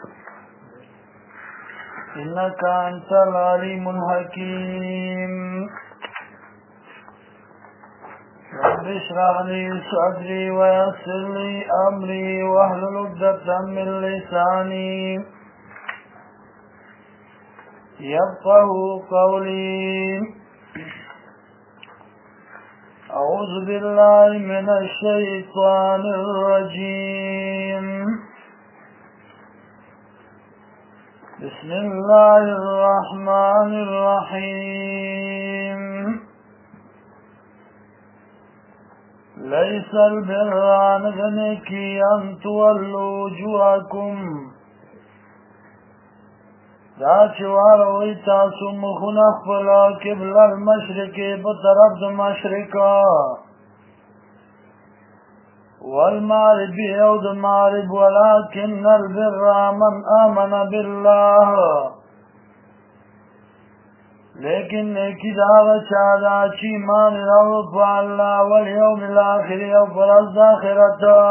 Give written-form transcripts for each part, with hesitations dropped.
إنك أنت العليم الحكيم رب اشرح لي صدري ويسر لي أمري واحلل عقدة من لساني يفقهوا قولي أعوذ بالله من الشيطان الرجيم بسم الله الرحمن الرحيم ليس البر أن غنيكي أن تولوا وجوهكم دا چواروی تاسو مخونه خپلا قبل المشرق بطرف د مشرقا والمغرب او د مغرب ولكن البر من آمن بالله لیکن نیکی داغ چادا چی مان رو پا اللہ والیوم الاخر او فرز آخرتا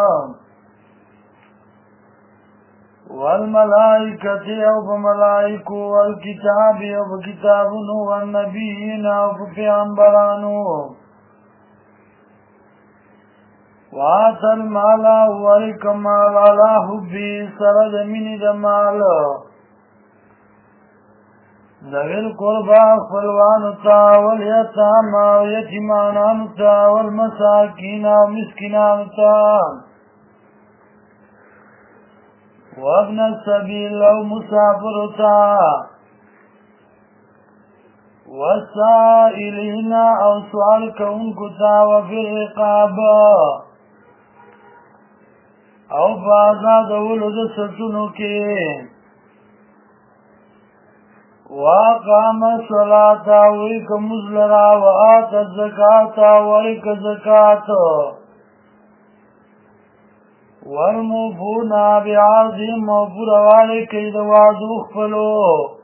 والملائكة او بملائكو والكتاب او بكتابنو والنبيين او بپیغمبرانو وآت المال ورکمال على حبی سرد من دمال ذوی القربى خپلوانتا والیتاما یتیمانانتا والمساکین او مسکنانتا وابن السبيل او مسافرتا والسائلين او سؤال كونكتا وفي الرقاب او بازاد ولد ستنو کے وقام الصلاة ويك مزلرا وآت الزكاة ويك زكاة والموفون بعهدهم موفور والك إذا وعدوا خفلو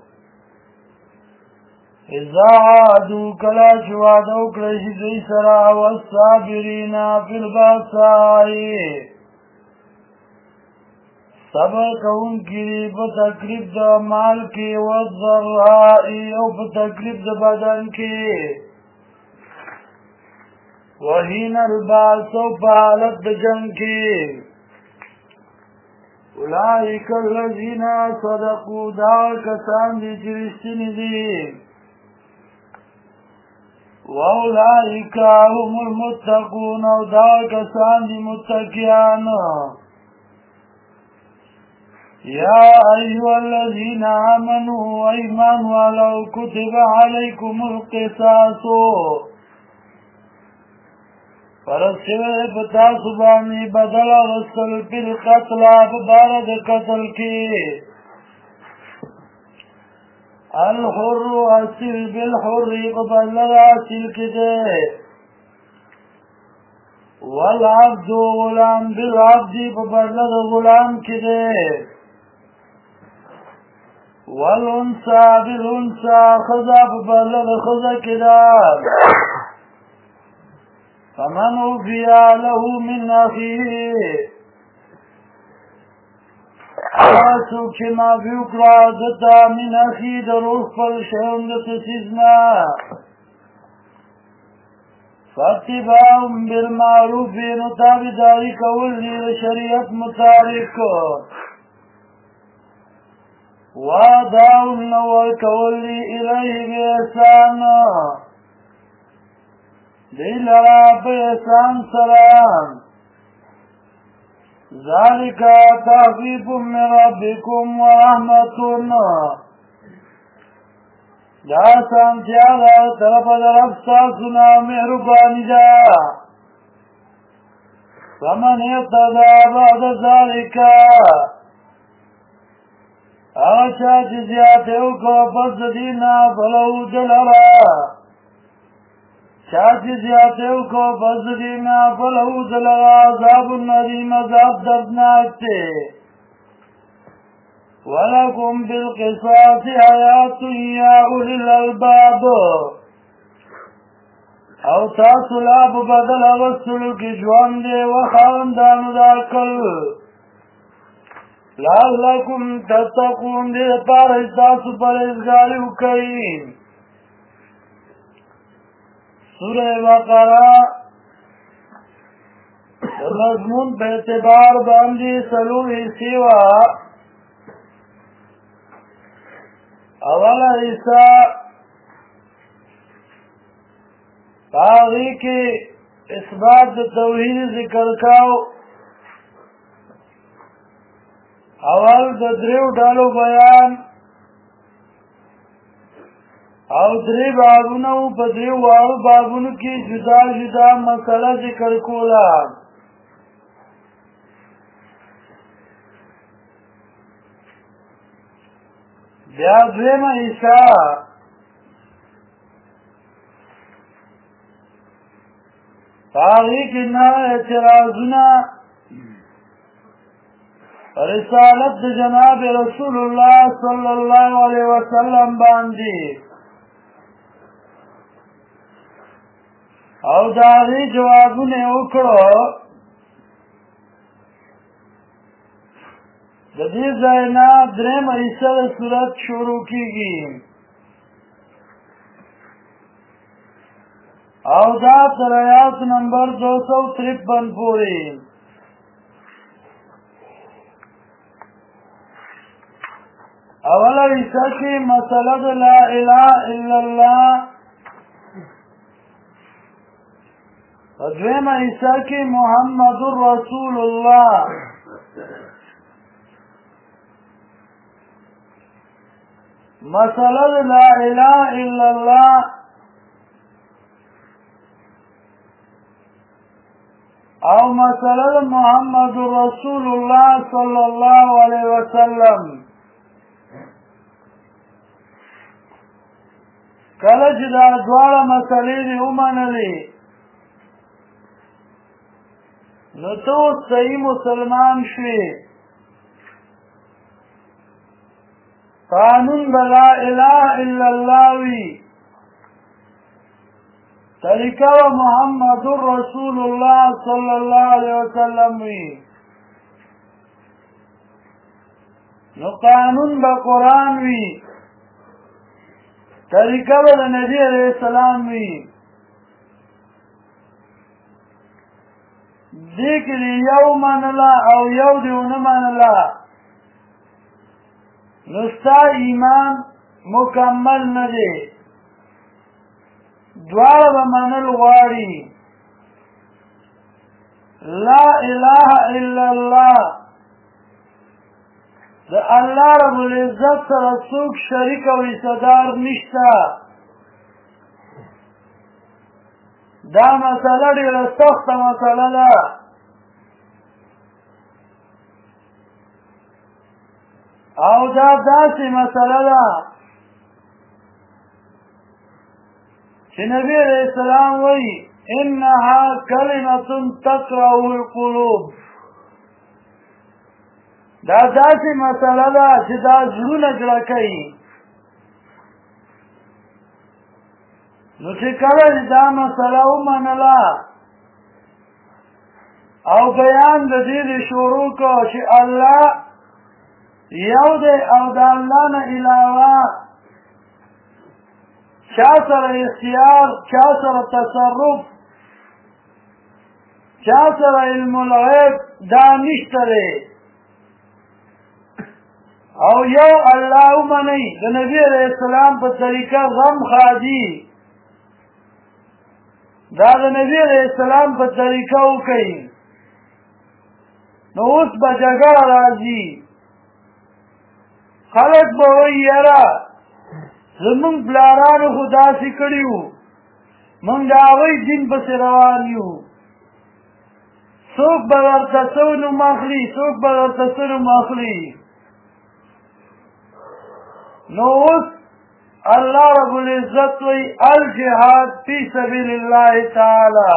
إذا عادوا كلا شوادوا كلشي زي سرا والصابرين في الباساء صبر کون کی بتکلیف د مال کی والضراء او بتکلیف د بدن کی وحین الباس او حالت د جنگ کی اولئک الذین صدقوا دا کسان دي چې رښتینی دي واولئک هم المتقون او دا کسان دي متقیان يا أيها الذين آمنوا إيمان ولو كتب عليكم القصاص فرسوه بتاسباني بدل رسل في القتل ببارد قتل کی الحر أسل بالحر قبل راسل كده والعبد غلام بالعبد قبل غلام كده والانسى بالانسى خذا ببلغ خذا كده فمن وفي له من اخيه آسو كما بيقرأ دتا من اخيه دروح فالشهن دتسيزنا فاتباع بالمعروف نتاب ذلك والذي لشريعة متارك وادعون وكولي إليه بإحسان دلرا بإحسان سلام ذلك تخفيف من ربكم ورحمة دا سانتیالا طرف درب ساسنا مهربانی دا فمن اقتدى بعد ذلك آچا چی زیادیو کو پس دینا فلو دلرا چاچی زیادیو کو پس دینا فلو دلرا عذاب الندیم عذاب دردناک تے وَلَكُمْ بِالْقِصَاصِ حَيَاةٌ يَا أُولِي الْأَلْبَابِ او تاسو لا بدل وسلو کی ژوند دی و خاندانو د عقل لعلکم تتقون دې دپاره چې تاسو پرهیزګاري وکړئ. سوره بقره د مضمون په اعتبار باندې څلور حصې وه. اوله حصه په هغې کې اثبات د توحید ذکر کاو. اول د دریو ډلو بیان او درې بابونه وو. په دریو واړو بابونو کې جدا جدا مسله ذکر کوله. بیا دویمه حصه په هغې کې نه اعتراضونه رسالت د جناب رسول الله صلی الله علیه وسلم باندې او د هغې جوابونه یې وکړو. د دې ځای نه درېیمه حصه د صورت شروع کېږي او دا تر آیات نمبر 253 پورې. اوله حصه کې مسله د لا اله الا الله، په دویمه حصه کې محمد رسول الله. مسله د لا اله الا الله او مسله د محمد رسول الله صلی الله علیه وسلم. کله چې دا دواړه مسلې دې ومنلې نو ته اوس صحیح مسلمان شوې. قانون به لا اله الا الله وي، طریقه به محمد رسول الله صلی الله علیه وسلم وي. نو قانون به قرآن وي، طریقه به د نبی علیه السلام وي. دې کې دې یو منله او یو دې ونه منله نو ستا ایمان مکمل نه دی. دواړه به منل غواړي. لا اله الا الله د الله رب العزت سره څوک شریک او حصه‌دار نشته. دا مسله ډېره سخته مسله ده. او دا داسې مسله ده چې نبی علیه السلام وایي انها کلمة تقرع القلوب. دا داسې مسله ده چې دا زړونه جړه کوي. نو چې کله دا مسله ومنله او بیان د دې شروع کړو چې الله یو دی او د الله نه علاوه چا سره اختیار، چا سره تصرف، چا سره علم الغیب دا نشته دی. او یو الله ومنئ، د نبی علیه السلام په طریقه غم خادي دا د نبی علیه السلام په طریقه وکئ. نو اوس به جګړه راځي. خلک به وایي یاره زمونږ پلارانو خو داسې کړي وو، مونږ د هغوی دین پسې روان یو. څوک به درته څه نوم اخلي، څوک به درته څه نوم اخلي. نو اوس الله رب العزت وی الجهاد فی سبیل الله تعالی.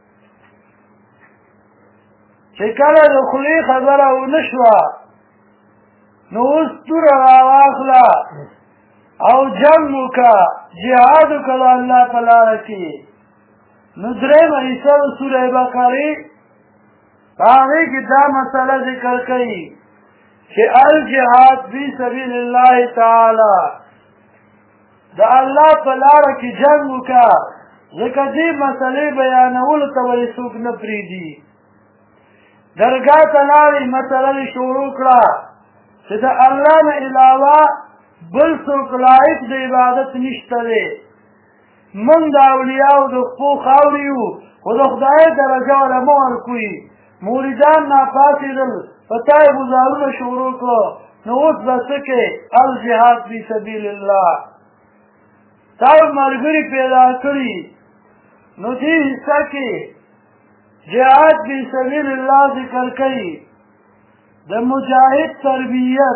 چې کله د خولې خبره ونه شوه نو اوس توره راواخله او جنګ وکړه، جهاد وکړه د الله په لاره کې. نو درېیمه حصه د سوره بقرې په هغې کې دا مسله ذکر کوي چې الجهاد فی سبیل الله تعالی د الله په لاره کې جنګ وکړه ځکه دې مسلې بیانولو ته ولې څوک نه پرېږدي درګاه ته لاړې مسله یې شروع کړه چې د الله نه علاوه بل څوک لایق د عبادت نشته دی موږ د اولیاو د خپو خاورې یو خو د خدای درجه وله مه ورکوي موریدان ناپاڅېدل په تا یې ګزارونه شروع کړو نو اوس به څه کې الجهاد فی سبیل الله تا ملګري پیدا کړي نو دې حصه کې جهاد فی سبیل الله ذکر کوي د مجاهد تربیت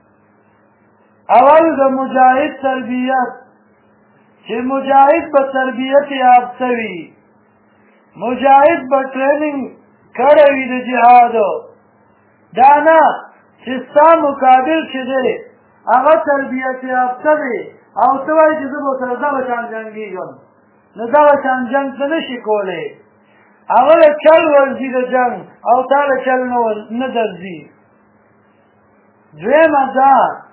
اول د مجاهد تربیت چې مجاهد په تربیت یافته وي مجاهد په ټریننګ کړی وي د جهادو دا نه چې ستا مقابل چې دی هغه تربیت یافته دی او ته وایې چې زه به سره دغه شان جنګېږم نو دغه شان جنګ ته نه شي کولی هغه له چل ورځي د جنګ او تا له چل نه درځي دویمه دا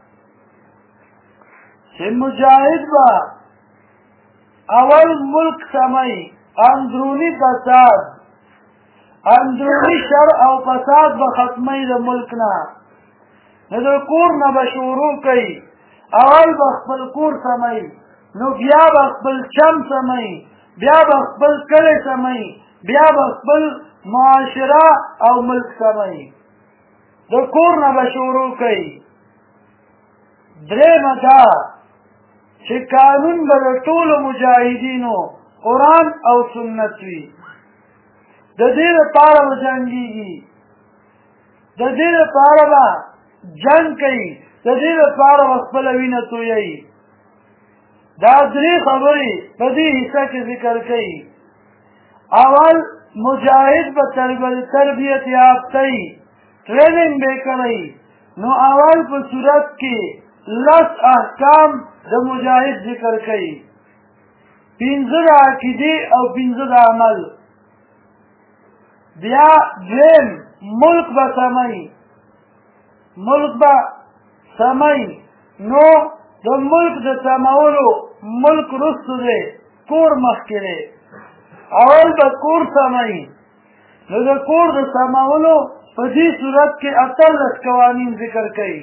چې مجاهد به اول ملک سموي اندروني فساد اندروني شر او فساد به ختموي د ملک نه نو د کور نه به شروع کوي اول به خپل کور سموي نو بیا به خپل چم سموي بیا به خپل کلی سموي بیا به خپل معاشره او ملک سموي د کور نه به شروع کوي درېیمه دا چې قانون به د ټولو مجاهدینو قرآن او سنت وي د دې لپاره به جنګېږي د دې لپاره به جنګ کوي د دې لپاره به خپله وینه تویوي دا درې خبرې په دې حصه کې ذکر کوي اول مجاهد به تربیت یافته وي ټریننګ به کوي نو اول په صورت کې لس احکام د مجاهد ذکر کوي پنځه د عقیدې او پنځه د عمل بیا دویم ملک به سموي ملک به سموي نو د ملک د سمولو ملک رستو دی کور مخکې دی اول به کور سموي نو د کور د سمولو په دې صورت کې اتلس قوانین ذکر کوي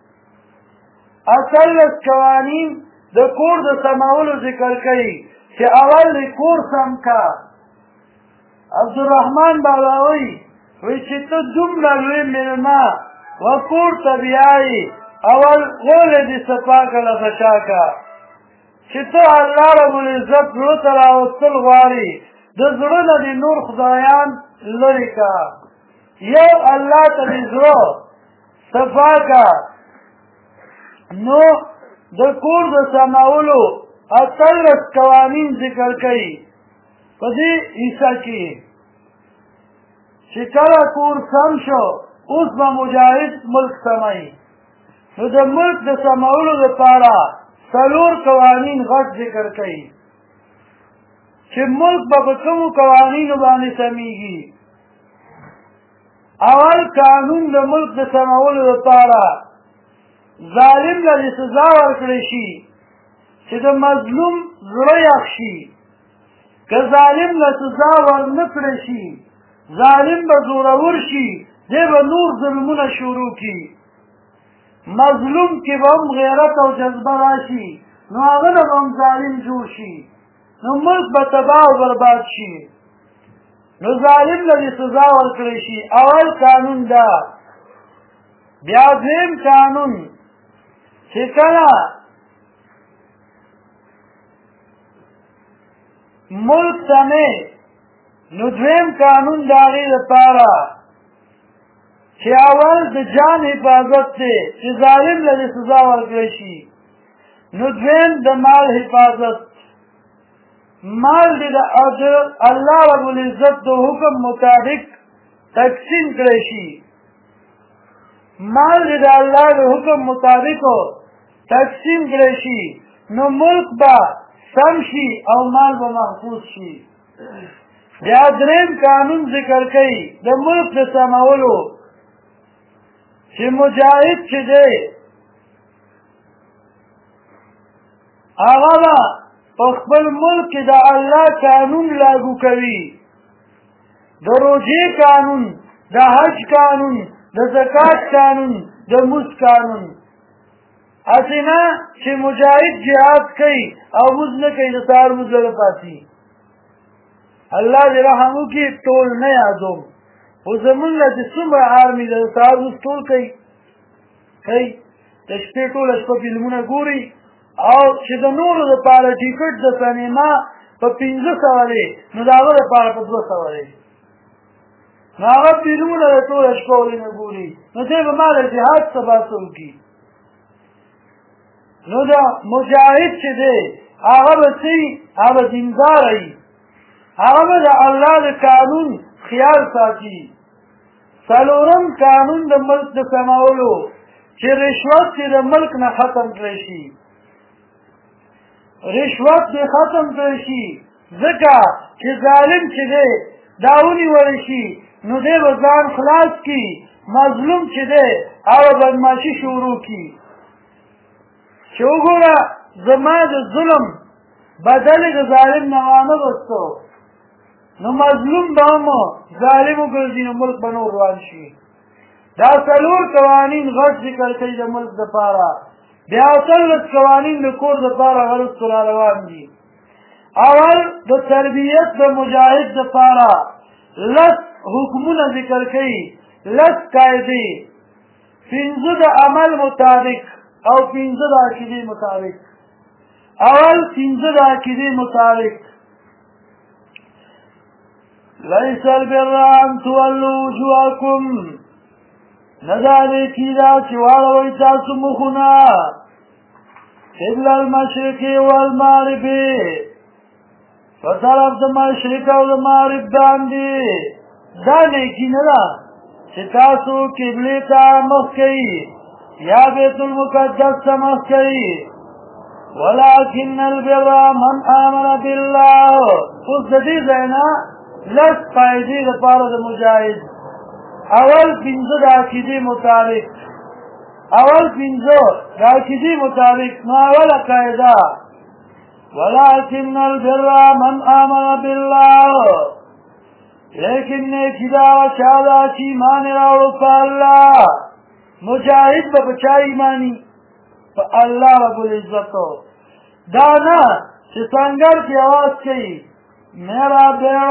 اتلس قوانین د کور د سمولو ذکر کوي چې اول د کور سم کا عبدالرحمن بابا وایي چې ته دومره لوی مېلمه و کور ته بیایي اول غولې دې صفا کړه غشا کا چې ته الله رب العزت زړه ته راوستل غواړي د زړه نه دې نور خدایان لرې کا یو الله ته دې زړه صفا کا نو د کور د سمولو اتلس قوانین ذکر کوي په دې حصه کې چې کله کور سم شو اوس به مجاهد ملک سموي نو د ملک د سمولو لپاره څلور قوانین غټ ذکر کوي چې ملک به په کومو قوانینو باندې سمیږي اول قانون د ملک د سمولو لپاره ظالم له سزا ورکړی شي چې د مظلوم زړه یخ شي که ظالم له سزا ورنه کړی شي ظالم به زورور شي دی به نور ظلمونه شروع کړي مظلوم کې به هم غیرت او جذبه راشي نو هغه نه به هم ظالم جوړ شي نو ملک به تباه او برباد شي نو ظالم له سزا ورکړی شي اول قانون دا بیا دویم قانون چې کله ملک سمې نو دویم قانون د هغې لپاره چې اول د جان حفاظت دی چې ظالم له سزا ورکړی شي نو دویم د مال حفاظت مال دې د الله رب العزت د حکم مطابق تقسیم کړی شي مال دې د الله د حکم مطابق تقسیم کړی شي نو ملک به سم شي او مال به محفوظ شي بیا دریم قانون ذکر کوي د ملک د سمولو چې مجاهد چې دی هغه به په خپل ملک کې د الله قانون لاګو کوي، د روژې قانون، د حج قانون، د زکات قانون، د مونځ قانون. هسې نه چې مجاهد جهاد کوي او مونځ نه کوي، د سهار مونځ له پاڅي. الله دې رحم وکړي، ټول نه یادوم، خو زمونږ نه چې څومره آرمي ده، د سهار مونځ ټول کوي، د شپې ټوله شپه فلمونه ګوري، او چې د نورو دپاره ټیکټ د سینما په 500 دی، نو د هغه دپاره په 200 دی. نو هغه فلمونه د ټوله شپه ولې نه ګوري؟ نو دی به ما د جهاد څه باسه وکړي. نو دا مجاهد چې دی هغه به څه وي؟ هغه به دینداره وي، هغه به د الله د قانون خیال ساتي. څلورم قانون د ملک د سمولو، چې رشوت چې د ملک نه ختم کړی شي، رشوت دې ختم کړی شي، ځکه چې ظالم چې دی دا ونیولی شي نو دی به ځان خلاص کړي، مظلوم چې دی هغه بدماشي شروع کړي. چې وګوره زما د ظلم بدل د ظالم نه وانه غوښتو، نو مظلوم به هم ظالم وګرځي، نو ملک به نور روان شي. دا څلور قوانین غټ ذکر کوي د ملک دپاره. بیا 18 قوانین د کور دپاره غرض را روان دي. اول د تربیت د مجاهد دپاره 10 حکمونه ذکر کوي، 10 قاعدې، 15 د عمل مطابق او 15 د عقیدې مطابق. اول 15 د عقیدې مطابق: لیس البر ان تولوا وجوهکم، نه دا نیکي ده چې واړوئ تاسو مخونه قبل المشرق والمغرب، په طرف د مشرق او د مغرب باندې. دا نیکي نه ده چې تاسو قبلې ته مخ کوئ یا بیت المقدس ته مخ کوئ. ولكن البر من آمن بالله. اوس د دې ځای نه 10 قاعدې دپاره د مجاهد. اول 15 د عقیدې مطابق، اول 15 د عقیدې مطابق. نو اوله قاعده: ولكن البر من آمن بالله، لیکن نیکی دا چا دا چې ایمان راوړو په الله. مجاهد به په چا ایمانی؟ په الله رب العزت. دا نه چې سنگر کې آواز کوي میرا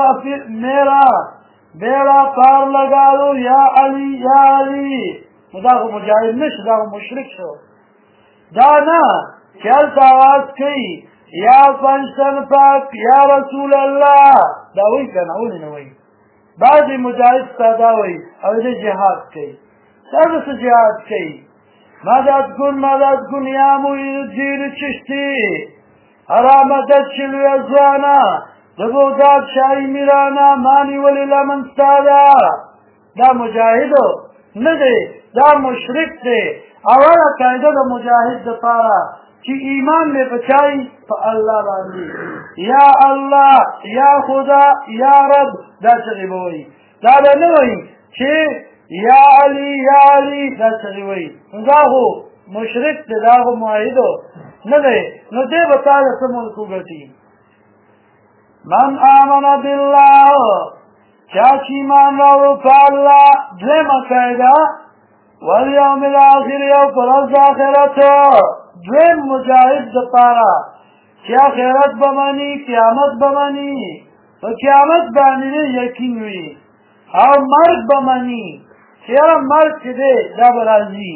بیڑا پار لگا دو یا علی یا علی، نو دا خو مجاهد نشو، دا خو مشرک شو. دا نه چې هلته آواز کوي یا پنجتن پاک یا رسول الله، دا وایي که نه؟ ولې نه وایي؟ بعضې مجاهد ستا دا وایي او دې جهاد کوي. دا څه جهاد کوي؟ مدد کن یا مرید الدین چشتی، حرامدد شلوی ازوانا، د بغداد شاهی میرانا، مانی ولی لمن ستادا. دا مجاهدو نه دی، دا مشرک دی. اوله قاعده د مجاهد دپاره چې ایمان مې په چای؟ په الله باندې. یا الله، یا خدا، یا رب، دا چغې به وایي. دا به نه وایي چې یا علی یا علی، دا چغې وایي. نو دا خو مشرک دی، دا خو معاهدو نه دی. نو دی به تا د څه ملک وګټي؟ من آمن بالله، چا چې ایمان راوړو په الله. دویمه قاعده: والیوم الاخر، یو په ورځ د آخرت. دویم مجاهد دپاره چې آخرت به مني، قیامت به مني، په قیامت باندې یقین وي، او مرګ به مني چې یاره مرګ چې دی دا به راځي.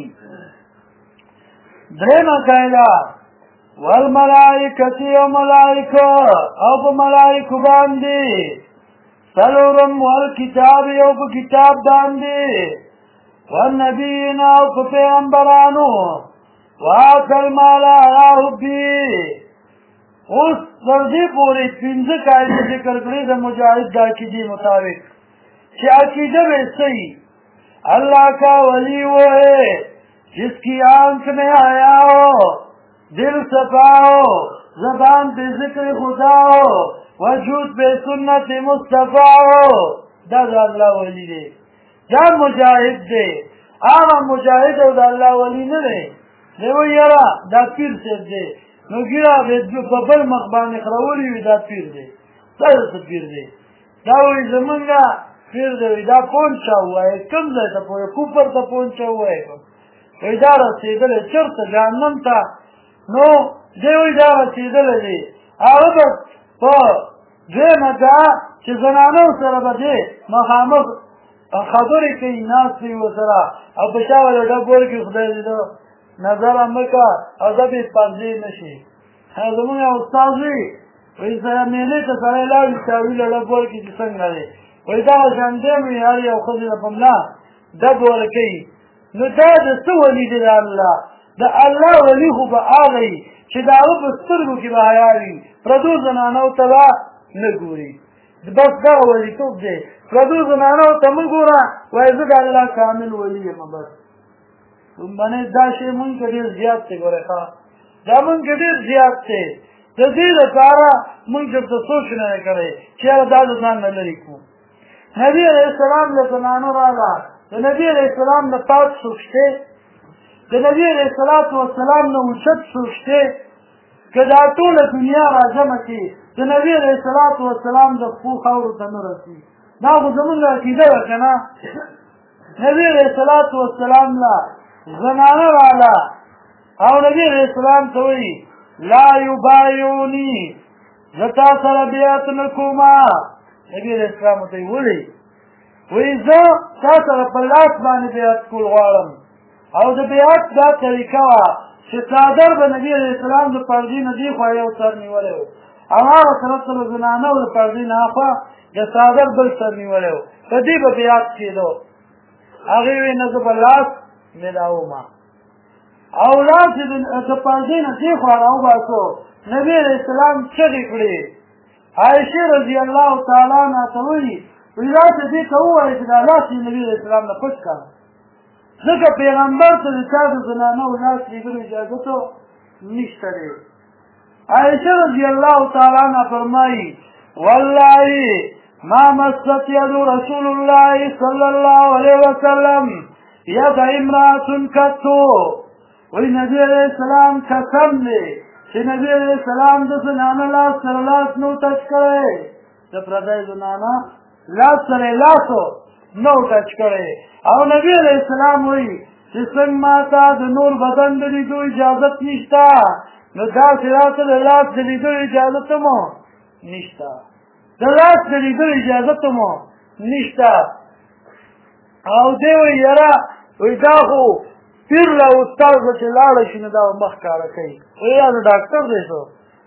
دریمه قاعده: والملائکة و ملائکه، او په ملائکو باندې. څلورم: والکتاب، او په کتاب باندې. والنبیین، او په پیغمبرانو. وآتى المال على حبه. اوس تر دې پورې 15 قاعدې ذکر کړې د مجاهد د عقیدې مطابق، چې عقیده به صحیح اللہ کا ولی وہ ہے جس کی آنکھ میں آیا ہو، دل صفا ہو، زبان پہ ذکر خدا ہو، وجود پہ سنت مصطفیٰ ہو. دا اللہ ولی دے، دا مجاہد دے. هغه مجاهد او د الله ولی نه دی دی وایي یاره دا پیر صاحب دی نو ګیره په بل مخ باندې خرولي وي دا پیر دی دا څه پیر دی دا وایي زمونږ پیر دی وایي دا پونچه ووایه کوم ځای ته پوهې کوپر ته پونچه ووایه وایي دا رسېدلی چېرته جهنم ته نو دی وایي دا رسېدلی دی هغه به په دویمه دا چې زنانو سره به دی مخامخ خبرې کوي ناست وي ورسره او په شا له ډب ورکړي خدای دې ده نظر مه کوه او دا بې پردې نه شي زمونږ یو استاد وي وایي سره مېلې ته سړی لاړ شي چاوي له ډب ورکړي چې څنګه دی وایي دغه شان دی وي هر یو ښځې له په ملا ډب ورکوي نو دا د څه ولي دی د الله د الله ولي خو به هغه وي چې د هغه په سترګو کې به حیا وي پردو زنانو ته به نه ګوري بس دغه ولیتوب دی پردو زنانو ته مه ګوره وایي زه د الله کامل ولی یم بس باندې دا شی مونږ کې ډېر زیات دی ګورې ښه دا مونږ کې ډېر زیات دی د دې لپاره مونږ چېرته سوچ نه دی کړی چې یاره دا د ځان نه لرې کړو نبي علیه السلام له زنانو راغله د نبي علیه السلام نه پاک څوک شته د نبي علیه السلام نه اوچت څوک شته که دا ټوله دنیا راجمع کړي د نبي علیه السلام د پښو خاورو ته نه رسي دا خو زمونږ عقیده ده که نه نبي علیه السلام له زنانه راله او نبي علیه السلام ته وایي لا یبایعوني زه تا سره بیعت نه کومه نبي علیه السلام ورته وایي ولې وایي زه تا سره په لاس باندې بیعت کول غواړم او د بیعت دا طریقه وه چې څادر به نبي علیه السلام د پردې نه دې خوا یو سر نیولی و او هغه طرف ته له زنانه و د پردې نه هاخوا د څادر بل سر نیولی و په دې به بیعت کېدو هغې وایي نه زه به لاس میلاومه او لاس یې د پردې نه دې خوا راوباسو نبي علیه السلام چغې کړې عایشې رضی الله تعالی عنها ته وایي وایي داسې دې ته ووایه چې دا لاس یې نبي علیه السلام نه پټ کړه ځکه پیغمبر ته د چا د زنانه و لاس لیدلو اجازتو نشته دی عایشه رضی الله تعالی عنها فرمایي والله ما مست يد رسول الله صلى الله عليه وسلم يد امرأة قط وی نبی علیہ السلام قسم دی چې نبی علیہ السلام د زنانه لاس سره لاس نو ټچ کړی د پردی زنانه لاس سره لاسو نو ټچ کړی او نبی علیہ السلام وایي چې څنګه ما ته د نور بدن د لیدو اجازت نشته نو داسې راته د لاس د لیدو اجازت مو نشته د لاس د لیدو اجازت مو نشته او دی وایي یاره وایي دا خو پیر له استاد به چې لاړه شي نو دا مخ کاره کوي وایي یا نو ډاکټر دی څو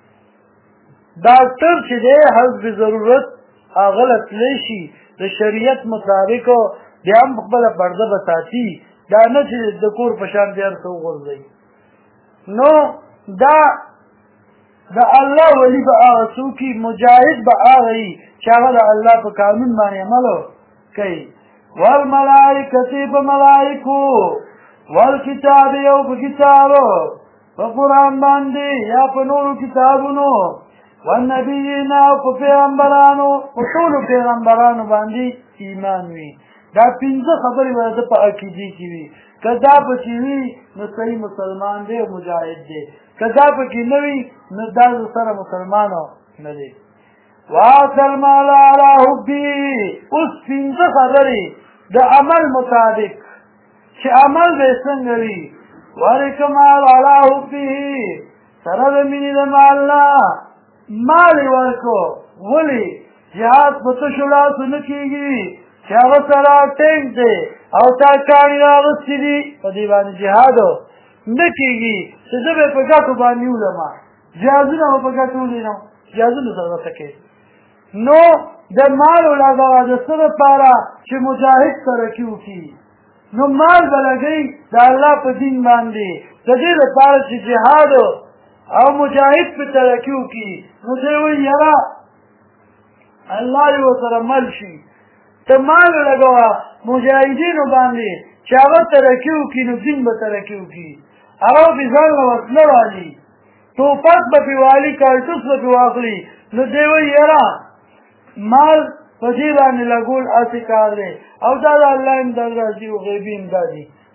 ډاکټر چې دی حسب ضرورت هغه له تللی شي د شریعت مطابقو بیا هم خپله پرده به ساتي دا نه چې د کور په شان بیا هر څه وغورځوي نو دا د الله ولی به هغه څوک وي مجاهد به هغه وي چې هغه د الله په قانون باندې عمل کوي والملائکة په ملائکو والکتاب یو په کتابو په قرآن باندې یا په نورو کتابونو والنبیین او په پیغمبرانو په ټولو پیغمبرانو باندې ایمان وي دا پنځه خبرې به د په عقیدې کې وي که دا پکې وي نو صحیح مسلمان دی او مجاهد دی که دا پکې نه وي نو دا سره مسلمانو نه دی وآتى المال على حبه اوس پنځه خبرې د عمل مطابق چې عمل به څنګه وي ورکه مال على حبه سره د مینې د مال نه مال یې ورکړو ولې جهاد په تشو لاسو نه کېږي چې هغه سره ټینک دی او تا کاڼي راغوستي دي په دې باندې جهاد نه کېږي چې زه به په ګټو باندې ولمه جهازونه به په ګټو ولینم جهازونه سره به څه کوي نو د مالو لګوه د څه دپاره چې مجاهد ترقي وکړي نو مال به لګوي د الله په دین باندې د دې لپاره چې جهاد او مجاهد په ترقي وکړي نو دی وایي یاره الله یې ورسره مل شي ته مال لګوه مجاهدینو باندې چې هغه ترقي وکړي نو دین به ترقي وکړي هغه پې ځان له وسله والي ټوپک به پې والي کارتوس به پې واخلي نو دی وایي یاره مال په دې باندې لګول هسې کار دی او دا د الله امداد راځي او غیبي امداد دي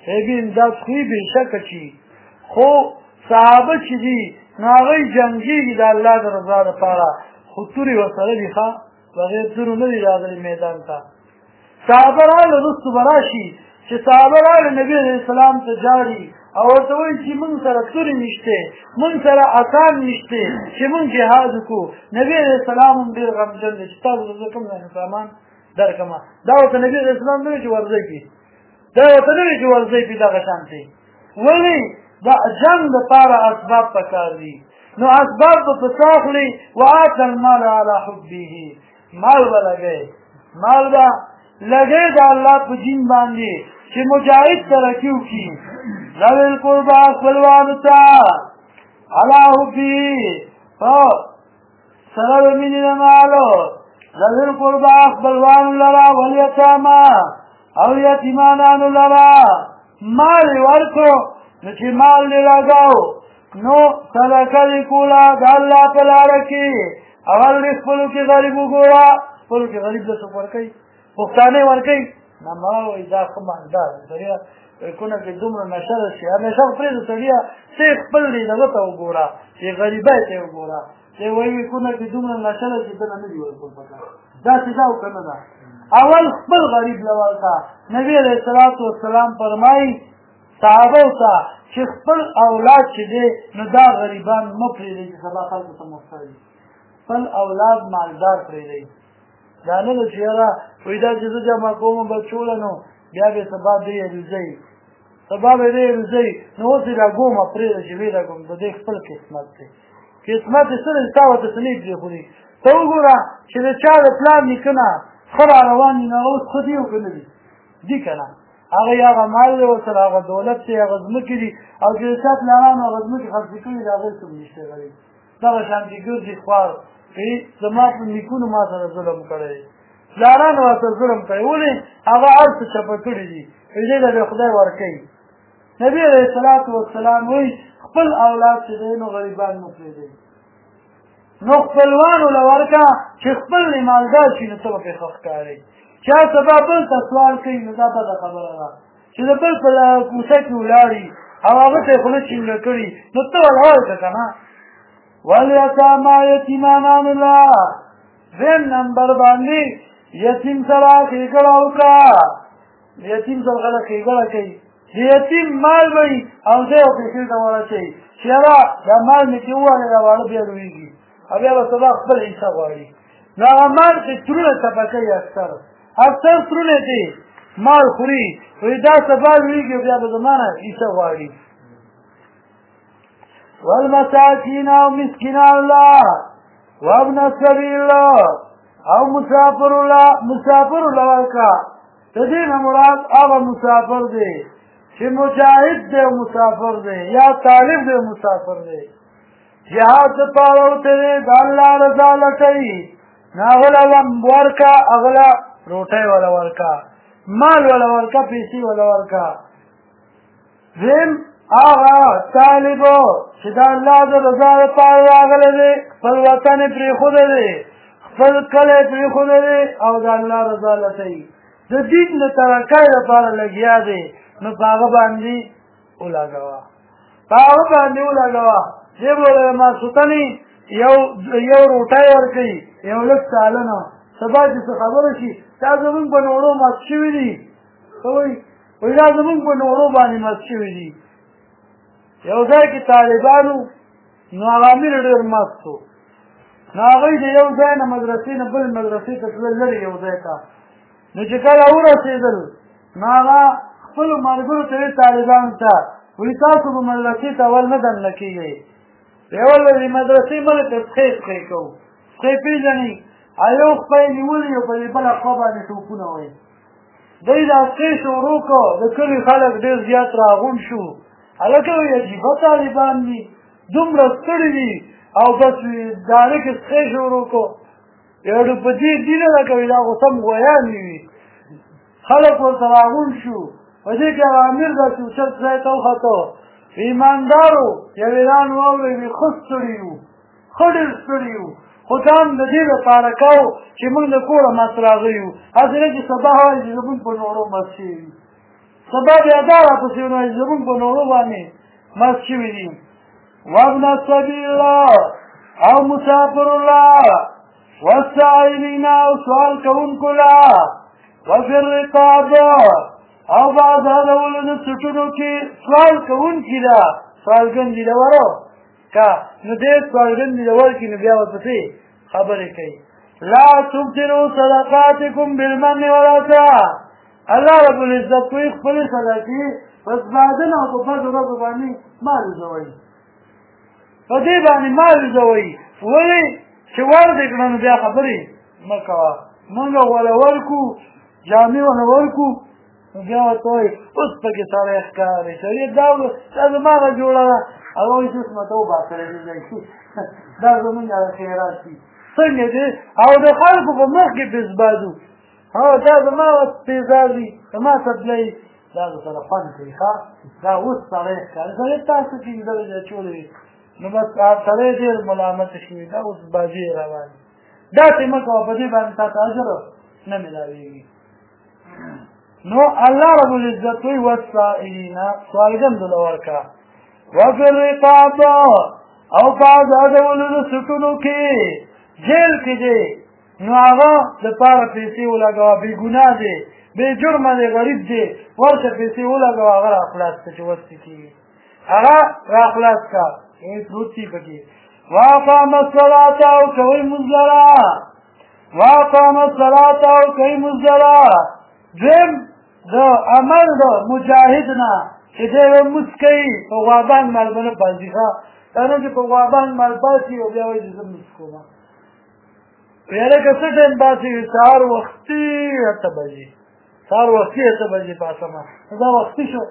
هغې امداد خوي بېشکه چې خو صحابه چې دي نو هغوی جنګېږي د الله د رضا دپاره خو تورې ورسره دي ښه بغیر تورو نه دي راغلي میدان ته صحابه راغله وروستو به راشي چې صحابه راغله نبي علیه السلام ته جاړي او ورته وایي چې موږ سره تورې نشته موږ سره اسان نشته چې موږ جهاد وکړو نبي علیه السلام هم ډېر غمجن دی چې تاسو زه کوم سامان درکړمه دا ورته نبي علیه السلام نه وي چې ورځئ کړي دا ورته نه وي چې ورځئ کړي دغه شانتې ولې د جنګ دپاره اسباب پکار دي نو اسباب به په څه اخلي وآت المال علی حبه مال به لګئ مال به لګئ د الله په دین باندې چې مجاهد ترقي وکړي ذوي القربى خپلوانو ته علی حبه په سره د مینې د مالو ذوي القربى خپلوانو لره والیتاما او یتیمانانو لره مال یې ورکړو نو چې مال دې لګاو نو صدقه دې کوله د الله په لاره کې اول دې خپلو کې غریب وګوره خپلو کې غریب له څوک ورکوي پښتانه ورکوي نه ما وایي دا ښه مالدار سړیه کونه کې دومره نشه راشي همیشه خو پرېږده سړیه څه یې خپل دې دغه ته وګوره چې غریبۍ ته یې وګوره چې وایي کونه کې دومره نشه راشي دله نه دي ورکول پکار داسې دا او که نه ده اول خپل غریب له ورکه نبي علیه الصلاة والسلام فرمایي صحابو ته چې خپل اولاد چې دی نو دا غریبان مه پرېږدئ چې سبا خلکو ته محتاج وي خپل اولاد مالدار پرېږدئ دا نه ده چې یاره وایي دا چې زه جمع کوم بچوله نو بیا به سبا دی یې روزئ سبا به دی یې روزئ نو اوس یې راګومه پرېږده چې ویې راګوم د دې خپل قسمت دی قسمت یې څه دی تا ورته څه نه پرېښودي ته وګوره چې د چا د پلار نیکه نه ښه را روان دي نو هغه اوس ښه دي او که نه دي دي که نه هغه یې هغه مال دی ورسره هغه دولت دی هغه ځمکې دي او چې د چا پلارانو هغه ځمکې خرڅې کړي د هغې څوک نشته غریب دغه شانتې ګرځي خوار زما په نیکونو ما سره ظلم کړی دی پلارانو ورته ظلم کوي ولې هغه هر څه چپه کړي دي دې له به خدای ورکوي نبي علیه الصلاة والسلام وایي خپل اولاد چې دی نو غریبان مه پرېږدئ نو خپلوانو له ورکه چې خپل یې مالدار شي نو ته به پرې ښه ښکارئ چا سبا بل ته سوال کوي نو دا بده خبره ده چې د بل په کوڅه کې ولاړي او هغه ته یې خوله چینګه کړي نو ته ورته ورکړه که نه والیتاما یتیمانانو له دویم نمبر باندې یتیم سره ښېګړه وکړه یتیم سره خلک ښېګړه کوي د یتیم مال به وي او دی یو پیسې ته ورچوي چې یاره دا مال مې چې ووهلې دا واړه بیا لویږي او بیا به سبا خپل حصه غواړي نو هغه مال کې ترونه چپه کوي اکثر ترونه دي مال خوري وایي دا سبا لویږي بیا به زما نه حصه غواړي والمساکین او مسکینان الله وابن السبیل او مسافر الله ورکړه د دې نه مراد هغه مسافر دی چې مجاهد دی او مسافر دی یا طالب دی او مسافر دی جهاد دپاره وتلی د الله رضا لټوي نو هغه له ورکړه هغه له روټۍ وله ورکړه مال وله ورکړه پیسې وله ورکړه دویم هغه طالبو چې د الله د رضا لپاره راغلی دی خپل وطن یې پرېښودی دی خپل کلی یې پرېښودی دی او د الله رضا لټوي د دین د ترقۍ لپاره لګیا دی نو په هغه باندې ولګوه دی به له ماسوتنې یو روټۍ ورکوي یو لږ سالنه سبا چې څه خبره شي دا زمونږ په نوړو مات شوي دي څه وایي دا زمونږ په نوړو باندې مات شوي دي یو ځای کې طالبانو نو هغه امیر ډېر مست و نو هغوی د یو ځای نه مدرسې نه بل مدرسې ته تلل لرې یو ځای ته نو چې کله ورسېدل نو هغه خپلو ملګرو ته ویل طالبانو ته وایي تاسو به مدرسې ته اول نه دننه کېږئ یول به د مدرسې ملک ته سخۍ کوو سخۍ پېژنئ یو خپه یې نیولي او په دې بله خوا باندې ټوپونه وایي دوی دا سخۍ شروع کړو د کلي خلک ډېر زیات راغونډ شو هلکه وایي عجیبه طالبان دي دومره ستړي دي او بس دانه کې سخۍ شروع کړو یو په دې دینه ده کوي دا خو سم غویانې وي خلک ورته راغونډ شو په دې کې هغه امیر داسې اوچت ځای ته وخته ایماندارو یو اعلان واورئ ښه ستړي یو ښه ډېر ستړي یو خو دا هم د دې لپاره کوو چې موږ له کوره مست راغلي یو هسې نه چې سبا وایي چې زموږ په نوړو مست شوي سبا بیا دا راپسې ونوایي زمونږ په نورو باندې مست شوي دي وابن السبیل او مسافر الله والسائلین او سوال کوونکو لا وفي الرقاب او بعض هدولو د سټونو کې سوال کوونکي دا سوالګن دي لورو که نو دې سوالګن دي لور کې نو بیا ورپسې خبرې کوي لا تبطلوا صدقاتكم بالمن والأذى الله رب العزت کوي خپلې صدقې پس بعدن او په بدو ورځو باندې مال وزوئ په دې باندې مال وزوئ ولې چې ورده کړه نو بیا خبرې مه کوه موږ وله ورکو جامې ونه ورکو نو بیا ورته وایي اوس پکې سړی ښکاري شریعت دا زما هغه جوړه ده هغه وایي چې اوس مته وباسلی دا زمونږ هغه خیرات دي څنګه دی او د خلکو په مخ کې بزبادو دا زما تیزار دي زما تبلی دا سره خوند کوي ښه دا اوس سړی ښکاري سړی تاسو چې دغه اچولی وي نو بس سړی ډېر ملامته شوي دا اوس بازي یې روانې داسې مه کوه په دې باندې تا ته اجر نه میلاوېږي نو الله رب العزت وایي والسائلین سوالګن دله ورکه وفي الرقاب او بعض اډولو د سټونو کې جیل کې دی نو هغه دپاره پیسې ولګوه بې ګناه دی بې جرمه دی غریب دی ورته پیسې ولګوه هغه راخلاص کړه چې وس کېږي هغه راخلاص کړه پروت دي پکې واقام الصلاة او کوي لمونځ لره واقام الصلاة او کوي لمونځ لره دویم د عمل د مجاهد نه چې دی به لمونځ کوي په غوابان مال به نه پاڅي ښه دا نه چې په غوابان مال پاڅي او بیا وایي چې زه لمونځ کوم یاره که څه ټایم پاڅي سهار وختي 8 بجې سهار وختي 8 بجې پاڅمه دا وختي شو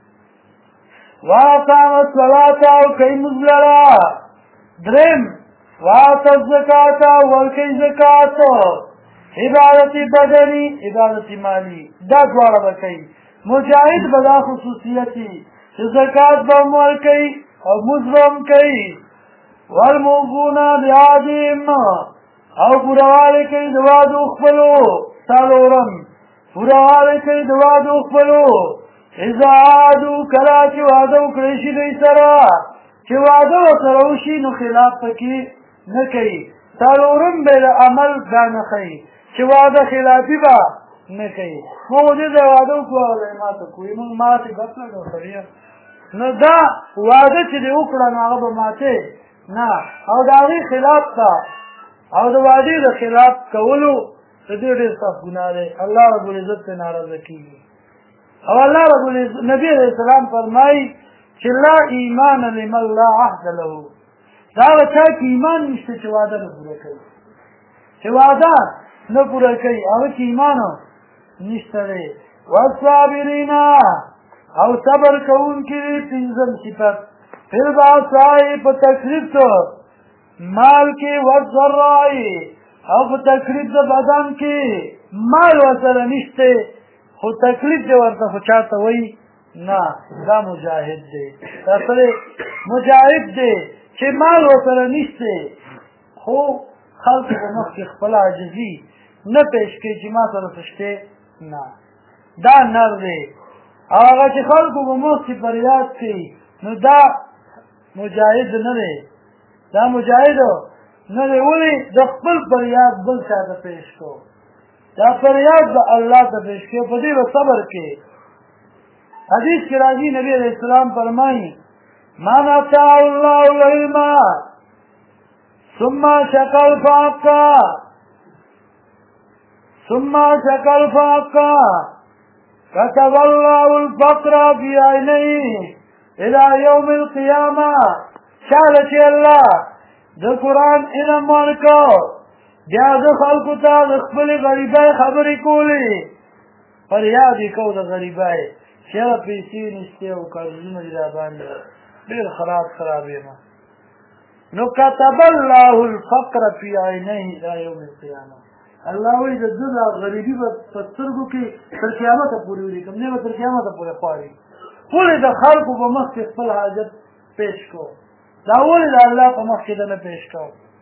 واقام الصلاة او کوي لمونځ لره دریم واته الزکات ورکوي زکات عبادت بدني عبادت مالی دا دواړه به کوي مجاهد به دا خصوصیت وي چې زکات به هم ورکوي او لمونځ به هم کوي والموفون بعهدهم او پورهوالی کوي د وعدو خپلو څلورم پورهوالی کوي د وعدو خپلو اذا عادو کله چې وعده وکړی شي دوی سره چې واده ورسره وشي نو خلاف پکې نه کوي څلورم به له عمل دا نه ښیي چې واده خلافي به نه کوي موږ دې ځای واده وکړو او ماته کوي موږ ماتې ګپ لګو سړیه نو دا واده چې دې وکړه نو هغه به ماتې نه او د هغې خلاف ته او د وعدې د خلاف کولو د دې ډېر سخت ګناه دی الله رب العزت ته ناراضه کېږي او الله رب العزت نبي علیه السلام فرمایي چې لا ایمان لمن لا عهد له دا هغه چا کې ایمان نشته چې واده نه پوره کوي چې واده نه پوره کوي هغه کې ایمان نشته دی والصابرین او صبر کوونکي پنځم صفت فی البأساء په تکلیف مال کې والضراء او په تکلیف د بدن کې مال ورسره نشته خو تکلیف دې ورته خو چاته وایي نه دا مجاهد دی دا سره مجاهد دی چې مال ورسره نشته خو خلکو په مخ کې خپل عاجزي نه پیش کوي چې ما سره څه شته نه دا نر دی او هغه چې خلکو په مخ کې فریاد کوي نو دا مجاهد نه دی دا مجاهد نه دی ولې د خپل فریاد بل چا ته پیش کو دا فریاد د الله ته پیش کوي په دې به صبر کوي حدیث کې راځي نبی علیہ السلام فرمایي من اتاه الله العلم ثم شكى الفقر كتب الله الفقر في عينيه الى يوم القيامه شالت الله د قرآن علم ورکو بیا د خلکو ته د خپلې غریبۍ خبرې کولې فریاد یې کو د غریبۍ چې پیسې نشته او قرضونه دي راباندې ډېر خراب یم نو كتب الله الفقر في عينيه الى يوم القيامه الله وایي د ده دا غریبي به په سترګو کې تر قیامته پورې ولیکم نه به تر قیامته پورې خواري ولې د خلکو په مخ کې خپل حاجت پیش کو دا ولې د الله په مخ کې نه پیش کو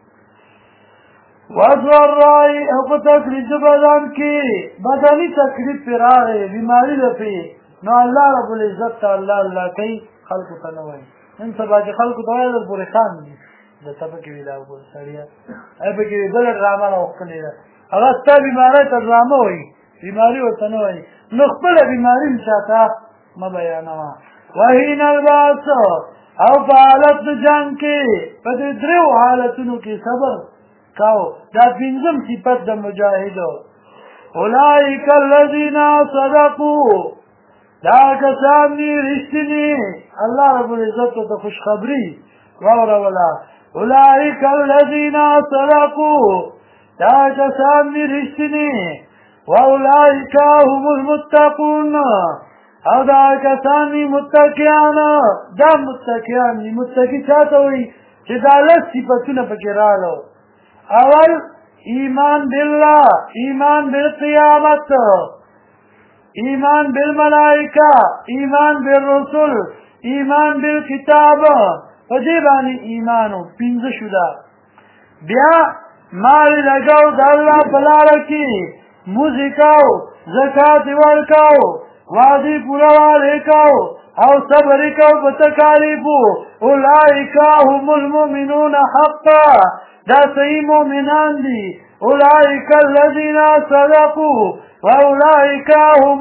وضراء او په تکلیف بدن کې بدني تکلیف پې راغی بیماري ده پې نو الله رب العزت ته الله الله کوي خلکو ته نه وایي نن سبا چې خلکو ته وایي درپورې خان دي د ته پکې وي دا وګوره سړیه ای پکې بله ډرامه راوښکلې ده هغه ستا بیمارۍ ته ډرامه وایي بیماري ورته نه وایي نو خپله بیماري هم چاته مه بیانوه وحین الباس او په حالت د جنګ کې په دې درېو حالتونو کې صبر کاو دا پنځم صفت د مجاهدو اولئک الذین صدقوا دا کسان دي رښتیني الله رب العزت ته خوشخبري واوروله اولئک الذین صدقوا دا کسان دي رښتیني واولئک هم المتقون او دا کسان دي متقیان دا متقیان دي متقي چاته وایي چې دا لس صفتونه پکې راغلو اول ایمان بالله ایمان بالقیامت ایمان بالملائکه ایمان بالرسل ایمان بالکتاب په دې باندې ایمانو پنځه شو دا بیا مال لګاو د الله په لاره کې موزیکاو زکات ورکاو وعدې پوره کوو او صبر کوو په تکالیفو اولئک هم المؤمنون حقا دا صحیح مؤمنان دي اولئک الذین صدقوا واولئک هم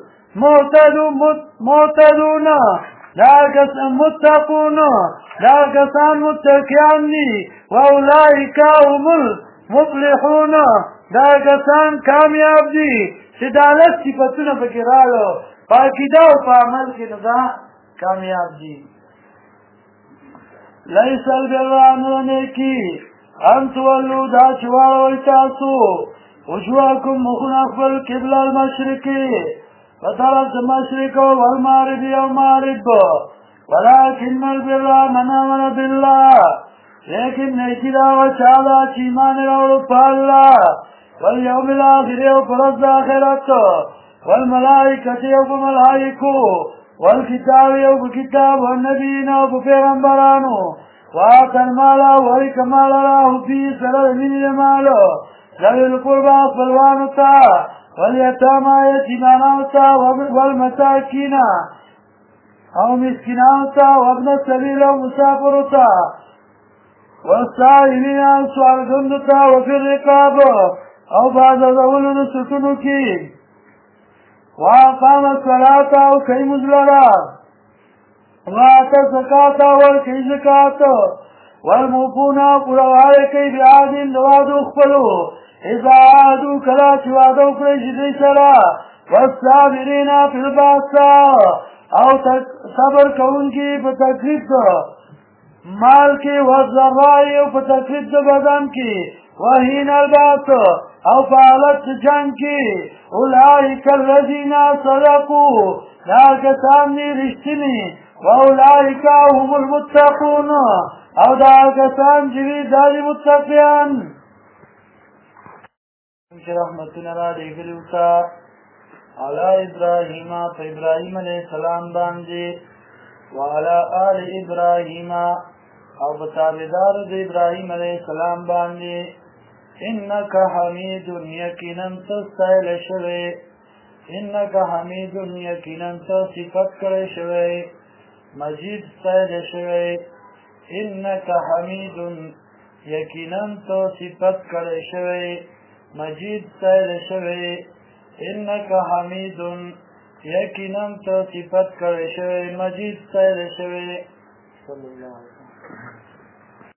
المهتدون دا کسان متقون دا کسان متقیان دي واولئک هم المفلحون دا کسان کامیاب دي چې دا لس صفتونه پکې راغلو په عقیده او په عمل کې نو دا کامیاب دي لیس البر نه نیکي ان تولوا دا چې واړوئ تاسو وجوهکم مخونه خپل قبله المشرقي په طرف د مشرق والمغرب او مغرب ولكن البر من آمن بالله لیکن نیکي دا هغه چا ده چې ایمان یې راوړو په الله واليوم الآخر يوم فرض آخرت والملائكة يوم ملائكو والكتاب يوم كتاب والنبيين يوم پیغمبرانو وآت المال ورک مال راه فی سرد من المال ذوی القربى فلوانو تا والیتاما یتیمانو تا والمساکین او مسکینانو تا وابن السبیل او مسافرو تا والسائلین سوالګندو تا وفي الرقاب او بعد ازولو د سټونو کې واقام الصلاة او کوي مزلرا واته زکات او کوي زکات والموفون پرواله کوي بیاد نوادو خپلو اذا عادو کلا چې وادو کوي چې سره والصابرین فی الباساء او صبر کوونکي په تکلیف مال کې وزرای او په تکلیف د بدن کې وحین الباس او په حالت جنگ کې اولئک الذین صدقوا دا کسان دي رښتیني واولئک هم المتقون او دا کسان چې دي متقیان چې رحمتنا را لېږلي وتا علی ابراهیم په ابراهیم علیه السلام باندې وعلى آل ابراهیم او بتابدار د ابراهیم علیه السلام باندې انک حمید یقینا تستایل شوی انک حمید یقینا صفت کړی شوی مجید استایل شوی انک حمید یقینا صفت کړی شوی مجید استایل شوی انک حمید یقینا صفت کړی شوی مجید استایل شوی صلی الله علیه وسلم